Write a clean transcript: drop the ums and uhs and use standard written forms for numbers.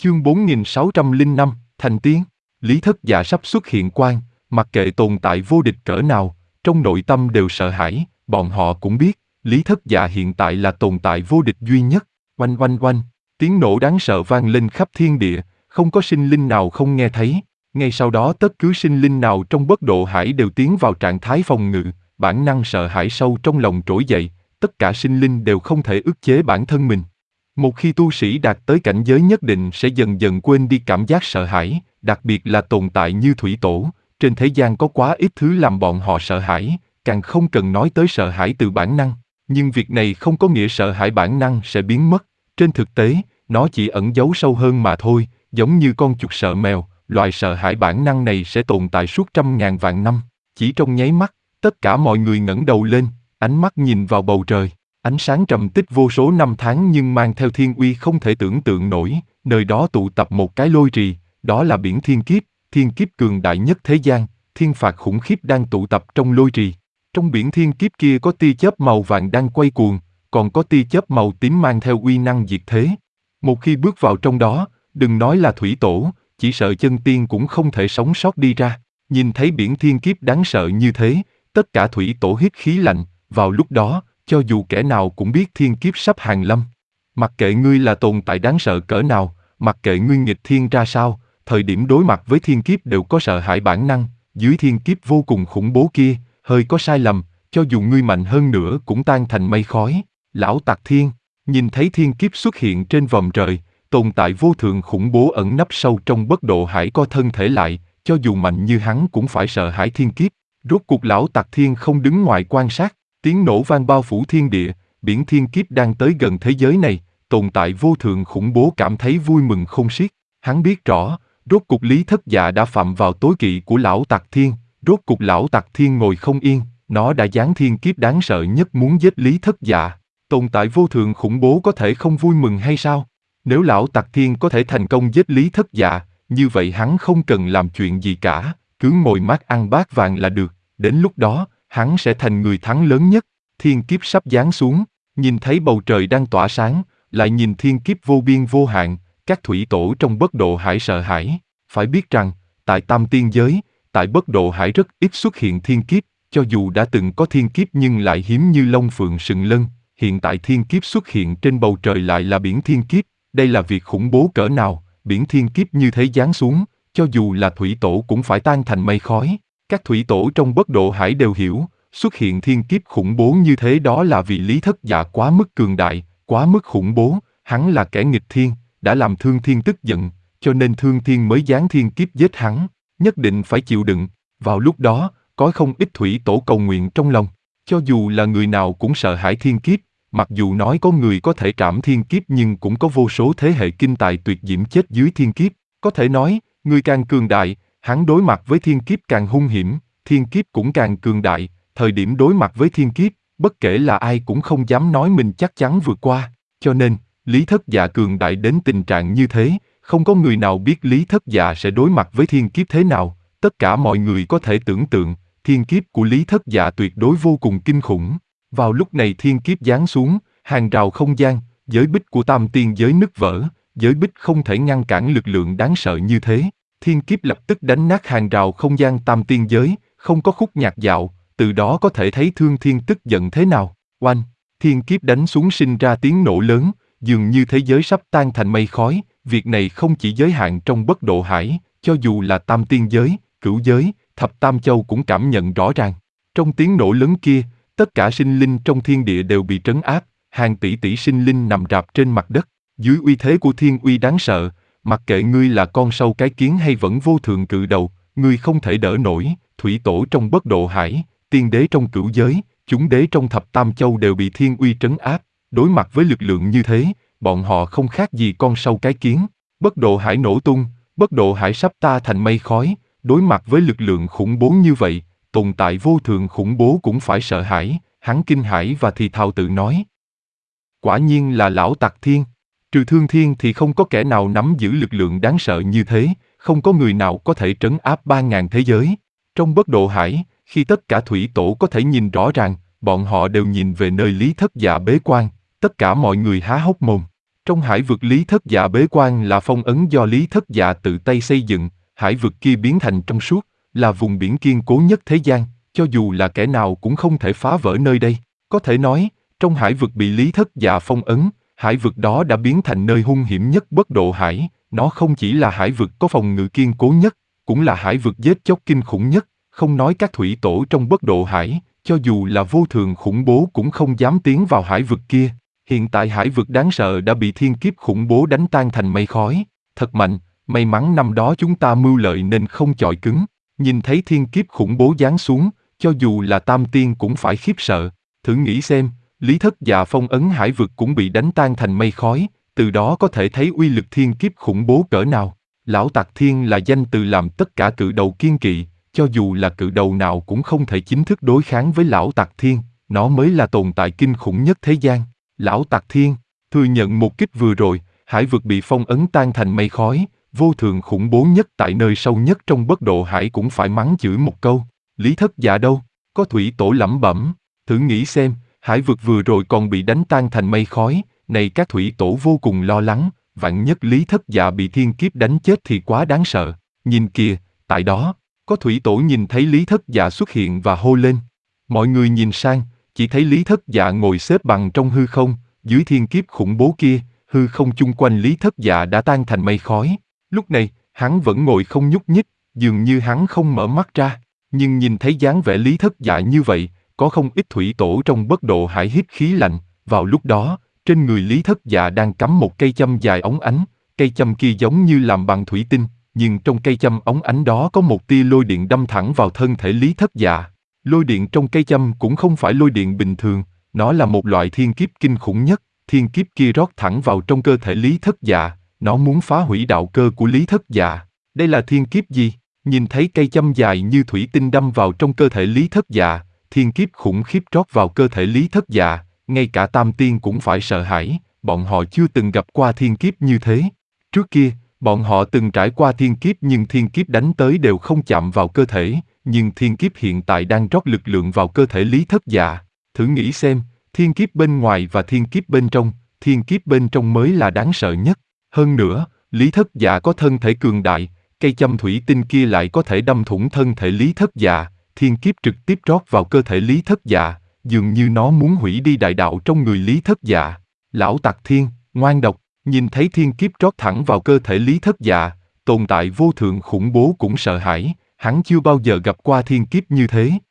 Chương 4605, Thành Tiên. Lý Thất Dạ sắp xuất hiện quan, mặc kệ tồn tại vô địch cỡ nào, trong nội tâm đều sợ hãi, bọn họ cũng biết, Lý Thất Dạ hiện tại là tồn tại vô địch duy nhất. Oanh oanh oanh, tiếng nổ đáng sợ vang lên khắp thiên địa, không có sinh linh nào không nghe thấy. Ngay sau đó tất cứ sinh linh nào trong Bất Độ Hải đều tiến vào trạng thái phòng ngự, bản năng sợ hãi sâu trong lòng trỗi dậy, tất cả sinh linh đều không thể ức chế bản thân mình. Một khi tu sĩ đạt tới cảnh giới nhất định sẽ dần dần quên đi cảm giác sợ hãi, đặc biệt là tồn tại như Thủy Tổ, trên thế gian có quá ít thứ làm bọn họ sợ hãi, càng không cần nói tới sợ hãi từ bản năng. Nhưng việc này không có nghĩa sợ hãi bản năng sẽ biến mất, trên thực tế, nó chỉ ẩn giấu sâu hơn mà thôi, giống như con chuột sợ mèo, loại sợ hãi bản năng này sẽ tồn tại suốt trăm ngàn vạn năm. Chỉ trong nháy mắt, tất cả mọi người ngẩng đầu lên, ánh mắt nhìn vào bầu trời. Ánh sáng trầm tích vô số năm tháng nhưng mang theo thiên uy không thể tưởng tượng nổi, nơi đó tụ tập một cái lôi trì, đó là biển thiên kiếp cường đại nhất thế gian, thiên phạt khủng khiếp đang tụ tập trong lôi trì. Trong biển thiên kiếp kia có tia chớp màu vàng đang quay cuồng, còn có tia chớp màu tím mang theo uy năng diệt thế. Một khi bước vào trong đó, đừng nói là Thủy Tổ, chỉ sợ chân tiên cũng không thể sống sót đi ra. Nhìn thấy biển thiên kiếp đáng sợ như thế, tất cả Thủy Tổ hít khí lạnh, vào lúc đó, cho dù kẻ nào cũng biết thiên kiếp sắp hàng lâm. Mặc kệ ngươi là tồn tại đáng sợ cỡ nào, mặc kệ ngươi nghịch thiên ra sao, thời điểm đối mặt với thiên kiếp đều có sợ hãi bản năng, dưới thiên kiếp vô cùng khủng bố kia, hơi có sai lầm, cho dù ngươi mạnh hơn nữa cũng tan thành mây khói. Lão Tặc Thiên, nhìn thấy thiên kiếp xuất hiện trên vòm trời, tồn tại vô thượng khủng bố ẩn nấp sâu trong Bất Độ Hải co thân thể lại, cho dù mạnh như hắn cũng phải sợ hãi thiên kiếp. Rốt cuộc Lão Tặc Thiên không đứng ngoài quan sát. Tiếng nổ vang bao phủ thiên địa, biển thiên kiếp đang tới gần thế giới này, tồn tại vô thượng khủng bố cảm thấy vui mừng không xiết. Hắn biết rõ, rốt cuộc Lý Thất Dạ đã phạm vào tối kỵ của Lão Tặc Thiên, rốt cuộc Lão Tặc Thiên ngồi không yên, nó đã giáng thiên kiếp đáng sợ nhất muốn giết Lý Thất Dạ. Tồn tại vô thượng khủng bố có thể không vui mừng hay sao? Nếu Lão Tặc Thiên có thể thành công giết Lý Thất Dạ, như vậy hắn không cần làm chuyện gì cả, cứ ngồi mát ăn bát vàng là được, đến lúc đó, hắn sẽ thành người thắng lớn nhất. Thiên kiếp sắp giáng xuống, nhìn thấy bầu trời đang tỏa sáng, lại nhìn thiên kiếp vô biên vô hạn, các Thủy Tổ trong Bất Độ Hải sợ hãi. Phải biết rằng, tại Tam Tiên Giới, tại Bất Độ Hải rất ít xuất hiện thiên kiếp, cho dù đã từng có thiên kiếp nhưng lại hiếm như lông phượng sừng lân. Hiện tại thiên kiếp xuất hiện trên bầu trời lại là biển thiên kiếp, đây là việc khủng bố cỡ nào, biển thiên kiếp như thế giáng xuống, cho dù là Thủy Tổ cũng phải tan thành mây khói. Các Thủy Tổ trong Bất Độ Hải đều hiểu, xuất hiện thiên kiếp khủng bố như thế đó là vì Lý Thất Dạ quá mức cường đại, quá mức khủng bố, hắn là kẻ nghịch thiên, đã làm Thương Thiên tức giận, cho nên Thương Thiên mới giáng thiên kiếp giết hắn, nhất định phải chịu đựng. Vào lúc đó, có không ít Thủy Tổ cầu nguyện trong lòng, cho dù là người nào cũng sợ hãi thiên kiếp, mặc dù nói có người có thể trảm thiên kiếp nhưng cũng có vô số thế hệ kinh tài tuyệt diễm chết dưới thiên kiếp, có thể nói, người càng cường đại, hắn đối mặt với thiên kiếp càng hung hiểm, thiên kiếp cũng càng cường đại, thời điểm đối mặt với thiên kiếp, bất kể là ai cũng không dám nói mình chắc chắn vượt qua, cho nên, Lý Thất Dạ cường đại đến tình trạng như thế, không có người nào biết Lý Thất Dạ sẽ đối mặt với thiên kiếp thế nào, tất cả mọi người có thể tưởng tượng, thiên kiếp của Lý Thất Dạ tuyệt đối vô cùng kinh khủng. Vào lúc này thiên kiếp giáng xuống, hàng rào không gian, giới bích của Tam Tiên Giới nứt vỡ, giới bích không thể ngăn cản lực lượng đáng sợ như thế. Thiên kiếp lập tức đánh nát hàng rào không gian Tam Tiên Giới, không có khúc nhạc dạo, từ đó có thể thấy Thương Thiên tức giận thế nào. Oanh, thiên kiếp đánh xuống sinh ra tiếng nổ lớn, dường như thế giới sắp tan thành mây khói. Việc này không chỉ giới hạn trong Bất Độ Hải, cho dù là Tam Tiên Giới, Cửu Giới, Thập Tam Châu cũng cảm nhận rõ ràng. Trong tiếng nổ lớn kia, tất cả sinh linh trong thiên địa đều bị trấn áp, hàng tỷ tỷ sinh linh nằm rạp trên mặt đất. Dưới uy thế của thiên uy đáng sợ, mặc kệ ngươi là con sâu cái kiến hay vẫn vô thượng cự đầu, ngươi không thể đỡ nổi. Thủy Tổ trong Bất Độ Hải, tiên đế trong Cửu Giới, chúng đế trong Thập Tam Châu đều bị thiên uy trấn áp. Đối mặt với lực lượng như thế, bọn họ không khác gì con sâu cái kiến. Bất Độ Hải nổ tung, Bất Độ Hải sắp ta thành mây khói. Đối mặt với lực lượng khủng bố như vậy, tồn tại vô thượng khủng bố cũng phải sợ hãi. Hắn kinh hãi và thì thào tự nói: quả nhiên là Lão Tặc Thiên. Trừ Thương Thiên thì không có kẻ nào nắm giữ lực lượng đáng sợ như thế, không có người nào có thể trấn áp 3.000 thế giới. Trong Bất Độ Hải, khi tất cả Thủy Tổ có thể nhìn rõ ràng, bọn họ đều nhìn về nơi Lý Thất Dạ bế quan, tất cả mọi người há hốc mồm. Trong hải vực Lý Thất Dạ bế quan là phong ấn do Lý Thất Dạ tự tay xây dựng, hải vực kia biến thành trong suốt, là vùng biển kiên cố nhất thế gian, cho dù là kẻ nào cũng không thể phá vỡ nơi đây. Có thể nói, trong hải vực bị Lý Thất Dạ phong ấn, hải vực đó đã biến thành nơi hung hiểm nhất Bất Độ Hải, nó không chỉ là hải vực có phòng ngự kiên cố nhất, cũng là hải vực giết chóc kinh khủng nhất, không nói các thủy tổ trong Bất Độ Hải, cho dù là vô thường khủng bố cũng không dám tiến vào hải vực kia. Hiện tại hải vực đáng sợ đã bị thiên kiếp khủng bố đánh tan thành mây khói, thật mạnh, may mắn năm đó chúng ta mưu lợi nên không chọi cứng. Nhìn thấy thiên kiếp khủng bố giáng xuống, cho dù là tam tiên cũng phải khiếp sợ. Thử nghĩ xem, Lý Thất Dạ phong ấn hải vực cũng bị đánh tan thành mây khói, từ đó có thể thấy uy lực thiên kiếp khủng bố cỡ nào. Lão Tạc Thiên là danh từ làm tất cả cự đầu kiên kỵ, cho dù là cự đầu nào cũng không thể chính thức đối kháng với Lão Tạc Thiên, nó mới là tồn tại kinh khủng nhất thế gian. Lão Tạc Thiên thừa nhận một kích vừa rồi, hải vực bị phong ấn tan thành mây khói, vô thường khủng bố nhất tại nơi sâu nhất trong Bất Độ Hải cũng phải mắng chửi một câu. Lý Thất Dạ đâu? Có thủy tổ lẩm bẩm. Thử nghĩ xem, hải vực vừa rồi còn bị đánh tan thành mây khói, này các thủy tổ vô cùng lo lắng, vạn nhất Lý Thất Dạ bị thiên kiếp đánh chết thì quá đáng sợ. Nhìn kìa, tại đó, có thủy tổ nhìn thấy Lý Thất Dạ xuất hiện và hô lên. Mọi người nhìn sang, chỉ thấy Lý Thất Dạ ngồi xếp bằng trong hư không, dưới thiên kiếp khủng bố kia, hư không chung quanh Lý Thất Dạ đã tan thành mây khói. Lúc này, hắn vẫn ngồi không nhúc nhích, dường như hắn không mở mắt ra. Nhưng nhìn thấy dáng vẻ Lý Thất Dạ như vậy, có không ít thủy tổ trong Bất Độ Hải hít khí lạnh. Vào lúc đó, trên người Lý Thất Dạ đang cắm một cây châm dài óng ánh, cây châm kia giống như làm bằng thủy tinh, nhưng trong cây châm óng ánh đó có một tia lôi điện đâm thẳng vào thân thể Lý Thất Dạ. Lôi điện trong cây châm cũng không phải lôi điện bình thường, nó là một loại thiên kiếp kinh khủng nhất, thiên kiếp kia rót thẳng vào trong cơ thể Lý Thất Dạ, nó muốn phá hủy đạo cơ của Lý Thất Dạ. Đây là thiên kiếp gì? Nhìn thấy cây châm dài như thủy tinh đâm vào trong cơ thể Lý Thất Dạ, thiên kiếp khủng khiếp rót vào cơ thể Lý Thất Dạ, ngay cả tam tiên cũng phải sợ hãi, bọn họ chưa từng gặp qua thiên kiếp như thế. Trước kia, bọn họ từng trải qua thiên kiếp nhưng thiên kiếp đánh tới đều không chạm vào cơ thể, nhưng thiên kiếp hiện tại đang rót lực lượng vào cơ thể Lý Thất Dạ. Thử nghĩ xem, thiên kiếp bên ngoài và thiên kiếp bên trong, thiên kiếp bên trong mới là đáng sợ nhất. Hơn nữa, Lý Thất Dạ có thân thể cường đại, cây châm thủy tinh kia lại có thể đâm thủng thân thể Lý Thất Dạ, thiên kiếp trực tiếp rót vào cơ thể Lý Thất Dạ, dường như nó muốn hủy đi đại đạo trong người Lý Thất Dạ. Lão Tạc Thiên, ngoan độc, nhìn thấy thiên kiếp rót thẳng vào cơ thể Lý Thất Dạ, tồn tại vô thượng khủng bố cũng sợ hãi, hắn chưa bao giờ gặp qua thiên kiếp như thế.